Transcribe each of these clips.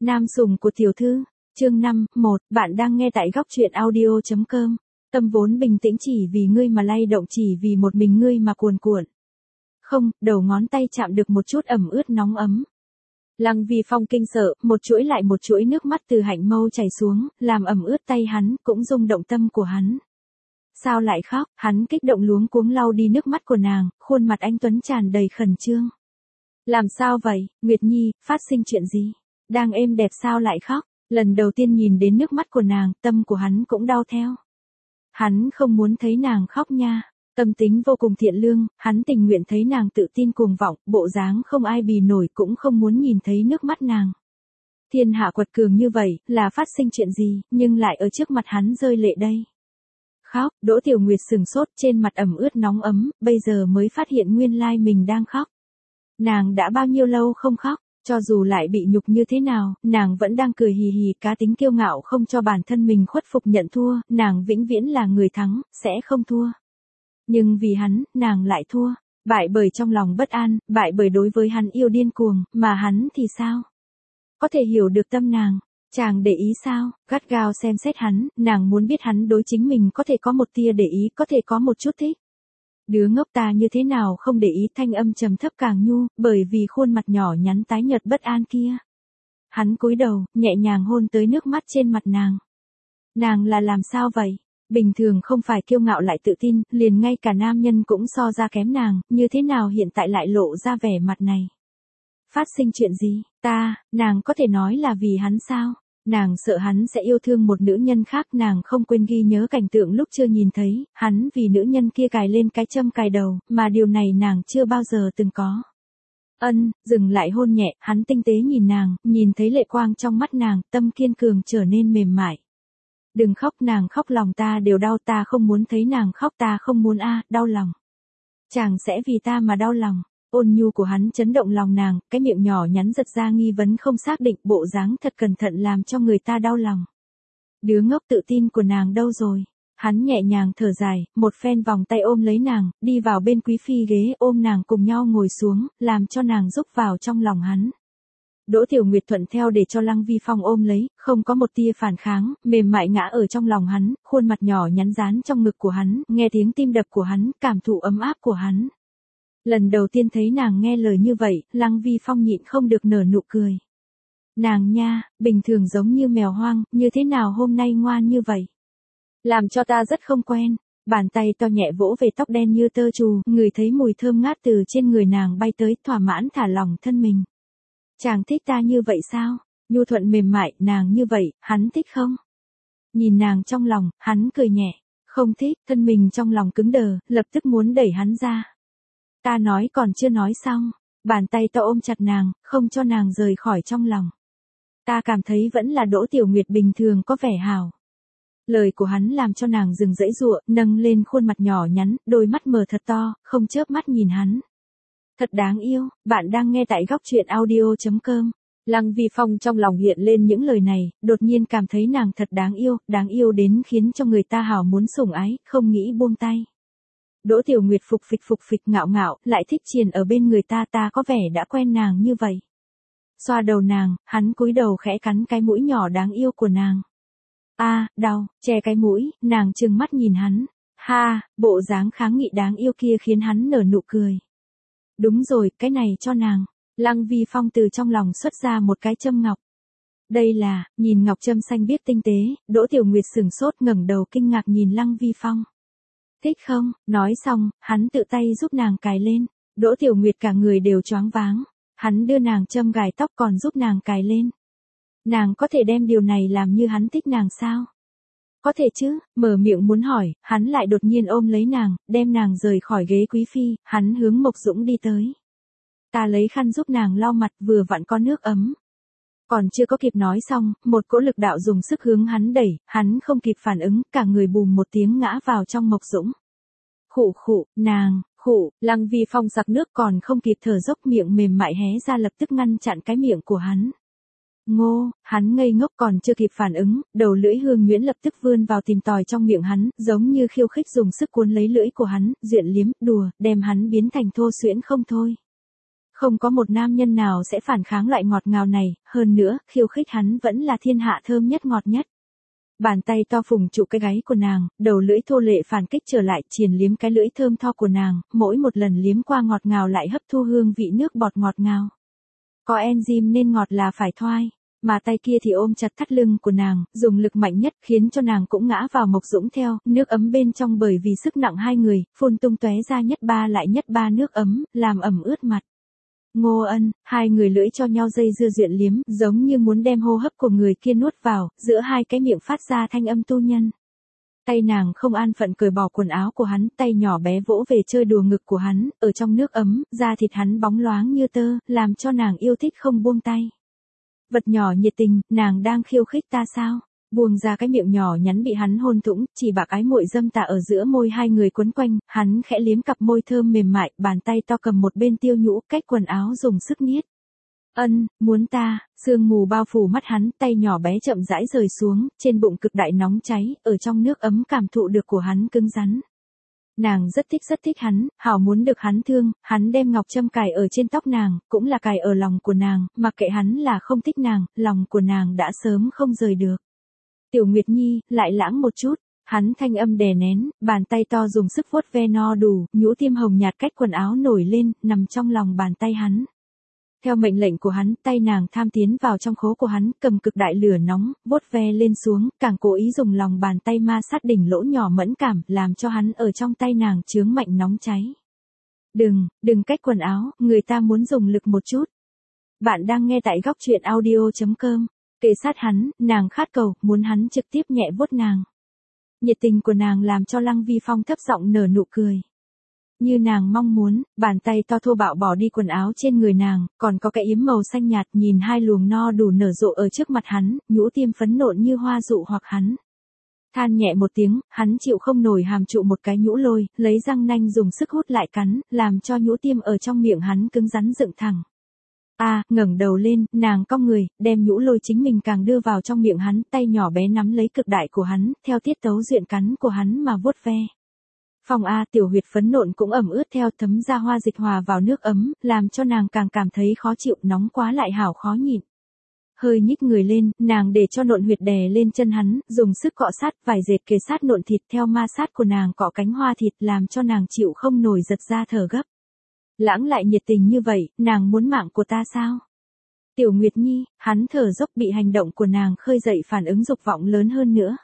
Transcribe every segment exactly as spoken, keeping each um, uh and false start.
Nam sủng của tiểu thư, chương năm, một, bạn đang nghe tại góc truyện audio chấm com. Tâm vốn bình tĩnh chỉ vì ngươi mà lay động, chỉ vì một mình ngươi mà cuồn cuộn. Không, đầu ngón tay chạm được một chút ẩm ướt nóng ấm. Lăng Vi Phong kinh sợ, một chuỗi lại một chuỗi nước mắt từ hạnh mâu chảy xuống, làm ẩm ướt tay hắn, cũng rung động tâm của hắn. Sao lại khóc? Hắn kích động luống cuống lau đi nước mắt của nàng, khuôn mặt anh tuấn tràn đầy khẩn trương. Làm sao vậy, Nguyệt Nhi, phát sinh chuyện gì? Đang êm đẹp sao lại khóc? Lần đầu tiên nhìn đến nước mắt của nàng, tâm của hắn cũng đau theo. Hắn không muốn thấy nàng khóc nha. Tâm tính vô cùng thiện lương, hắn tình nguyện thấy nàng tự tin cuồng vọng, bộ dáng không ai bì nổi, cũng không muốn nhìn thấy nước mắt nàng. Thiên hạ quật cường như vậy, là phát sinh chuyện gì, nhưng lại ở trước mặt hắn rơi lệ đây. Khóc, Đỗ Tiểu Nguyệt sừng sốt, trên mặt ẩm ướt nóng ấm, bây giờ mới phát hiện nguyên lai mình đang khóc. Nàng đã bao nhiêu lâu không khóc, cho dù lại bị nhục như thế nào, nàng vẫn đang cười hì hì, cá tính kiêu ngạo không cho bản thân mình khuất phục nhận thua, nàng vĩnh viễn là người thắng, sẽ không thua. Nhưng vì hắn, nàng lại thua, bại bởi trong lòng bất an, bại bởi đối với hắn yêu điên cuồng, mà hắn thì sao? Có thể hiểu được tâm nàng, chàng để ý sao? Gắt gao xem xét hắn, nàng muốn biết hắn đối chính mình có thể có một tia để ý, có thể có một chút thích. Đứa ngốc ta như thế nào không để ý, thanh âm trầm thấp càng nhu, bởi vì khuôn mặt nhỏ nhắn tái nhợt bất an kia. Hắn cúi đầu, nhẹ nhàng hôn tới nước mắt trên mặt nàng. Nàng là làm sao vậy? Bình thường không phải kiêu ngạo lại tự tin, liền ngay cả nam nhân cũng so ra kém nàng, như thế nào hiện tại lại lộ ra vẻ mặt này? Phát sinh chuyện gì? Ta, nàng có thể nói là vì hắn sao? Nàng sợ hắn sẽ yêu thương một nữ nhân khác, nàng không quên ghi nhớ cảnh tượng lúc chưa nhìn thấy, hắn vì nữ nhân kia cài lên cái châm cài đầu, mà điều này nàng chưa bao giờ từng có. Ân, dừng lại hôn nhẹ, hắn tinh tế nhìn nàng, nhìn thấy lệ quang trong mắt nàng, tâm kiên cường trở nên mềm mại. Đừng khóc, nàng khóc lòng ta đều đau, ta không muốn thấy nàng khóc, ta không muốn a, à, đau lòng. Chàng sẽ vì ta mà đau lòng. Ôn nhu của hắn chấn động lòng nàng, cái miệng nhỏ nhắn giật ra nghi vấn không xác định, bộ dáng thật cẩn thận làm cho người ta đau lòng. Đứa ngốc tự tin của nàng đâu rồi? Hắn nhẹ nhàng thở dài, một phen vòng tay ôm lấy nàng, đi vào bên quý phi ghế, ôm nàng cùng nhau ngồi xuống, làm cho nàng rúc vào trong lòng hắn. Đỗ Tiểu Nguyệt thuận theo để cho Lăng Vi Phong ôm lấy, không có một tia phản kháng, mềm mại ngã ở trong lòng hắn, khuôn mặt nhỏ nhắn dán trong ngực của hắn, nghe tiếng tim đập của hắn, cảm thụ ấm áp của hắn. Lần đầu tiên thấy nàng nghe lời như vậy, Lăng Vi Phong nhịn không được nở nụ cười. Nàng nha, bình thường giống như mèo hoang, như thế nào hôm nay ngoan như vậy? Làm cho ta rất không quen. Bàn tay to nhẹ vỗ về tóc đen như tơ trù, ngửi thấy mùi thơm ngát từ trên người nàng bay tới, thỏa mãn thả lỏng thân mình. Chàng thích ta như vậy sao? Nhu thuận mềm mại, nàng như vậy, hắn thích không? Nhìn nàng trong lòng, hắn cười nhẹ. Không thích, thân mình trong lòng cứng đờ, lập tức muốn đẩy hắn ra. Ta nói còn chưa nói xong. Bàn tay to ôm chặt nàng, không cho nàng rời khỏi trong lòng. Ta cảm thấy vẫn là Đỗ Tiểu Nguyệt bình thường có vẻ hảo. Lời của hắn làm cho nàng dừng dãy giụa, nâng lên khuôn mặt nhỏ nhắn, đôi mắt mở thật to, không chớp mắt nhìn hắn. Thật đáng yêu, bạn đang nghe tại góc truyện audio chấm com. Lăng Vi Phong trong lòng hiện lên những lời này, đột nhiên cảm thấy nàng thật đáng yêu, đáng yêu đến khiến cho người ta hào muốn sủng ái, không nghĩ buông tay. Đỗ Tiểu Nguyệt phục phịch phục phịch ngạo ngạo, lại thích triền ở bên người ta, ta có vẻ đã quen nàng như vậy. Xoa đầu nàng, hắn cúi đầu khẽ cắn cái mũi nhỏ đáng yêu của nàng. A, à, đau, che cái mũi, nàng trừng mắt nhìn hắn. Ha, bộ dáng kháng nghị đáng yêu kia khiến hắn nở nụ cười. Đúng rồi, cái này cho nàng. Lăng Vi Phong từ trong lòng xuất ra một cái châm ngọc. Đây là, nhìn ngọc châm xanh biếc tinh tế, Đỗ Tiểu Nguyệt sừng sốt ngẩng đầu kinh ngạc nhìn Lăng Vi Phong. Thích không? Nói xong, hắn tự tay giúp nàng cài lên. Đỗ Tiểu Nguyệt cả người đều choáng váng. Hắn đưa nàng châm gài tóc còn giúp nàng cài lên. Nàng có thể đem điều này làm như hắn thích nàng sao? Có thể chứ, mở miệng muốn hỏi, hắn lại đột nhiên ôm lấy nàng, đem nàng rời khỏi ghế quý phi, hắn hướng Mộc Dũng đi tới. Ta lấy khăn giúp nàng lau mặt, vừa vặn có nước ấm. Còn chưa có kịp nói xong, một cỗ lực đạo dùng sức hướng hắn đẩy, hắn không kịp phản ứng, cả người bùm một tiếng ngã vào trong Mộc Dũng. Khụ khụ, nàng, khụ, Lăng Vi Phong sặc nước còn không kịp thở dốc, miệng mềm mại hé ra lập tức ngăn chặn cái miệng của hắn. Ngô, hắn ngây ngốc còn chưa kịp phản ứng, đầu lưỡi hương nhuyễn lập tức vươn vào tìm tòi trong miệng hắn, giống như khiêu khích dùng sức cuốn lấy lưỡi của hắn, duyện liếm, đùa, đem hắn biến thành thô suyễn không thôi. Không có một nam nhân nào sẽ phản kháng loại ngọt ngào này, hơn nữa, khiêu khích hắn vẫn là thiên hạ thơm nhất ngọt nhất. Bàn tay to phùng trụ cái gáy của nàng, đầu lưỡi thô lệ phản kích trở lại, triền liếm cái lưỡi thơm tho của nàng, mỗi một lần liếm qua ngọt ngào lại hấp thu hương vị nước bọt ngọt ngào. Có enzyme nên ngọt là phải thoai, mà tay kia thì ôm chặt thắt lưng của nàng, dùng lực mạnh nhất khiến cho nàng cũng ngã vào mộc dũng theo, nước ấm bên trong bởi vì sức nặng hai người, phun tung tóe ra nhất ba lại nhất ba nước ấm, làm ẩm ướt mặt. Ngô Ân, hai người lưỡi cho nhau dây dưa duyện liếm, giống như muốn đem hô hấp của người kia nuốt vào, giữa hai cái miệng phát ra thanh âm tu nhân. Tay nàng không an phận cởi bỏ quần áo của hắn, tay nhỏ bé vỗ về chơi đùa ngực của hắn, ở trong nước ấm, da thịt hắn bóng loáng như tơ, làm cho nàng yêu thích không buông tay. Vật nhỏ nhiệt tình, nàng đang khiêu khích ta sao? Buông ra cái miệng nhỏ nhắn bị hắn hôn thủng, chỉ bạc ái muội dâm tà ở giữa môi hai người quấn quanh, hắn khẽ liếm cặp môi thơm mềm mại, bàn tay to cầm một bên tiêu nhũ, cách quần áo dùng sức niết. Ân, muốn ta, sương mù bao phủ mắt hắn, tay nhỏ bé chậm rãi rời xuống, trên bụng cực đại nóng cháy, ở trong nước ấm cảm thụ được của hắn cứng rắn. Nàng rất thích rất thích hắn, hảo muốn được hắn thương, hắn đem ngọc châm cài ở trên tóc nàng, cũng là cài ở lòng của nàng, mặc kệ hắn là không thích nàng, lòng của nàng đã sớm không rời được. Tiểu Nguyệt Nhi, lại lãng một chút, hắn thanh âm đè nén, bàn tay to dùng sức vuốt ve no đủ, nhũ tiêm hồng nhạt cách quần áo nổi lên, nằm trong lòng bàn tay hắn. Theo mệnh lệnh của hắn, tay nàng tham tiến vào trong khố của hắn, cầm cực đại lửa nóng, vuốt ve lên xuống, càng cố ý dùng lòng bàn tay ma sát đỉnh lỗ nhỏ mẫn cảm, làm cho hắn ở trong tay nàng chướng mạnh nóng cháy. Đừng, đừng cách quần áo, người ta muốn dùng lực một chút. Bạn đang nghe tại góc truyện audio chấm com. Kề sát hắn, nàng khát cầu, muốn hắn trực tiếp nhẹ vuốt nàng. Nhiệt tình của nàng làm cho Lăng Vi Phong thấp giọng nở nụ cười. Như nàng mong muốn, bàn tay to thô bạo bỏ đi quần áo trên người nàng, còn có cái yếm màu xanh nhạt, nhìn hai luồng no đủ nở rộ ở trước mặt hắn, nhũ tiêm phấn nộn như hoa dụ hoặc hắn. Than nhẹ một tiếng, hắn chịu không nổi hàm trụ một cái nhũ lôi, lấy răng nanh dùng sức hút lại cắn, làm cho nhũ tiêm ở trong miệng hắn cứng rắn dựng thẳng. A, à, ngẩng đầu lên, nàng cong người, đem nhũ lôi chính mình càng đưa vào trong miệng hắn, tay nhỏ bé nắm lấy cực đại của hắn, theo tiết tấu duyện cắn của hắn mà vuốt ve. Phòng A, tiểu huyệt phấn nộn cũng ẩm ướt theo thấm ra hoa dịch hòa vào nước ấm, làm cho nàng càng cảm thấy khó chịu, nóng quá lại hảo khó nhịn. Hơi nhích người lên, nàng để cho nộn huyệt đè lên chân hắn, dùng sức cọ sát, vải dệt kề sát nộn thịt theo ma sát của nàng cọ cánh hoa thịt, làm cho nàng chịu không nổi giật ra thở gấp. Lãng lại nhiệt tình như vậy, nàng muốn mạng của ta sao? Tiểu Nguyệt Nhi, hắn thở dốc bị hành động của nàng khơi dậy phản ứng dục vọng lớn hơn nữa.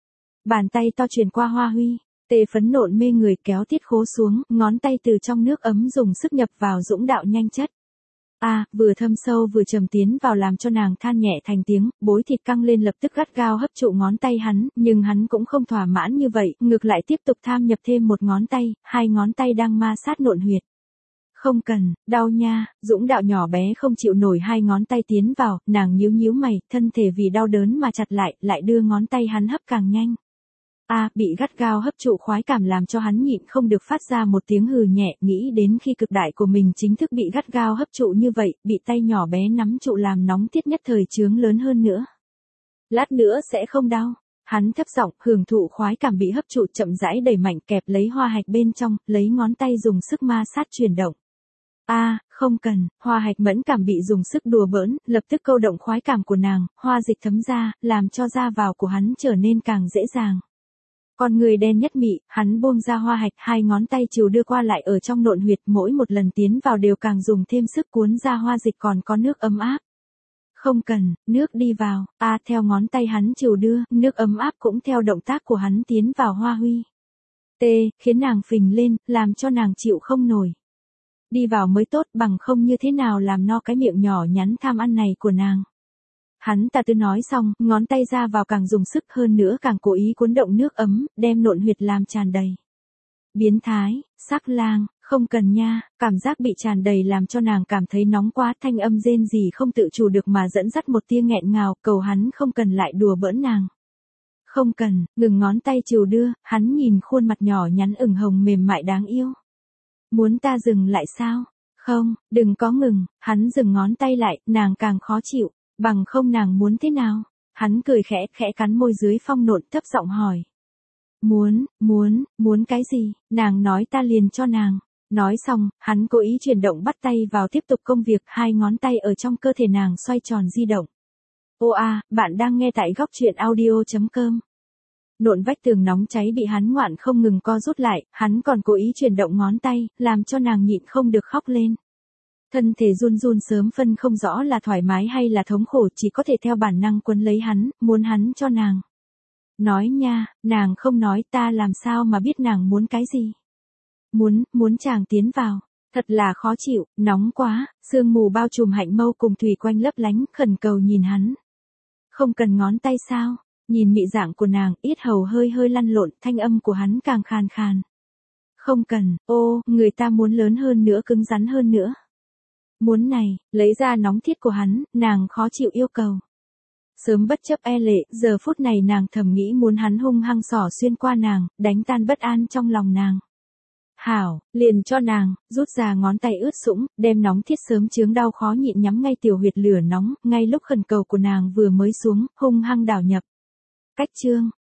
Bàn tay to truyền qua hoa huy, tê phấn nộn mê người kéo tiết khố xuống, ngón tay từ trong nước ấm dùng sức nhập vào dũng đạo nhanh chất. A, à, vừa thâm sâu vừa trầm tiến vào làm cho nàng than nhẹ thành tiếng, bối thịt căng lên lập tức gắt gao hấp trụ ngón tay hắn, nhưng hắn cũng không thỏa mãn như vậy, ngược lại tiếp tục tham nhập thêm một ngón tay, hai ngón tay đang ma sát nộn huyệt. Không cần, đau nha, dũng đạo nhỏ bé không chịu nổi hai ngón tay tiến vào, nàng nhíu nhíu mày, thân thể vì đau đớn mà chặt lại, lại đưa ngón tay hắn hấp càng nhanh. A, à, bị gắt gao hấp trụ khoái cảm làm cho hắn nhịn không được phát ra một tiếng hừ nhẹ, nghĩ đến khi cực đại của mình chính thức bị gắt gao hấp trụ như vậy, bị tay nhỏ bé nắm trụ làm nóng tiết nhất thời chướng lớn hơn nữa. Lát nữa sẽ không đau. Hắn thấp giọng, hưởng thụ khoái cảm bị hấp trụ chậm rãi đẩy mạnh kẹp lấy hoa hạch bên trong, lấy ngón tay dùng sức ma sát chuyển động. A, à, không cần, hoa hạch mẫn cảm bị dùng sức đùa bỡn, lập tức câu động khoái cảm của nàng, hoa dịch thấm ra, làm cho da vào của hắn trở nên càng dễ dàng. Con người đen nhất mị, hắn buông ra hoa hạch, hai ngón tay chiều đưa qua lại ở trong nộn huyệt, mỗi một lần tiến vào đều càng dùng thêm sức cuốn ra hoa dịch còn có nước ấm áp. Không cần, nước đi vào, a à, theo ngón tay hắn chiều đưa, nước ấm áp cũng theo động tác của hắn tiến vào hoa huy. T, khiến nàng phình lên, làm cho nàng chịu không nổi. Đi vào mới tốt, bằng không như thế nào làm no cái miệng nhỏ nhắn tham ăn này của nàng. Hắn ta tư nói xong, ngón tay ra vào càng dùng sức hơn nữa càng cố ý cuốn động nước ấm, đem nộn huyệt làm tràn đầy. Biến thái, sắc lang, không cần nha, cảm giác bị tràn đầy làm cho nàng cảm thấy nóng quá, thanh âm rên gì không tự chủ được mà dẫn dắt một tia nghẹn ngào, cầu hắn không cần lại đùa bỡn nàng. Không cần, ngừng ngón tay chiều đưa, hắn nhìn khuôn mặt nhỏ nhắn ửng hồng mềm mại đáng yêu. Muốn ta dừng lại sao? Không, đừng có ngừng, hắn dừng ngón tay lại, nàng càng khó chịu. Bằng không nàng muốn thế nào? Hắn cười khẽ, khẽ cắn môi dưới phong nộn thấp giọng hỏi. Muốn, muốn, muốn cái gì? Nàng nói ta liền cho nàng. Nói xong, hắn cố ý chuyển động bắt tay vào tiếp tục công việc, hai ngón tay ở trong cơ thể nàng xoay tròn di động. Ô a, bạn đang nghe tại góc truyện audio.com. Nộn vách tường nóng cháy bị hắn ngoạn không ngừng co rút lại, hắn còn cố ý chuyển động ngón tay, làm cho nàng nhịn không được khóc lên. Thân thể run run sớm phân không rõ là thoải mái hay là thống khổ, chỉ có thể theo bản năng quấn lấy hắn, muốn hắn cho nàng. Nói nha, nàng không nói, ta làm sao mà biết nàng muốn cái gì. Muốn, muốn chàng tiến vào. Thật là khó chịu, nóng quá, sương mù bao trùm hạnh mâu cùng thủy quanh lấp lánh, khẩn cầu nhìn hắn. Không cần ngón tay sao? Nhìn mị dạng của nàng, yết hầu hơi hơi lăn lộn, thanh âm của hắn càng khàn khàn. Không cần, ô, người ta muốn lớn hơn nữa, cứng rắn hơn nữa. Muốn này, lấy ra nóng thiết của hắn, nàng khó chịu yêu cầu. Sớm bất chấp e lệ, giờ phút này nàng thầm nghĩ muốn hắn hung hăng xỏ xuyên qua nàng, đánh tan bất an trong lòng nàng. Hảo, liền cho nàng, rút ra ngón tay ướt sũng, đem nóng thiết sớm chướng đau khó nhịn nhắm ngay tiểu huyệt lửa nóng, ngay lúc khẩn cầu của nàng vừa mới xuống, hung hăng đảo nhập. Cách chương,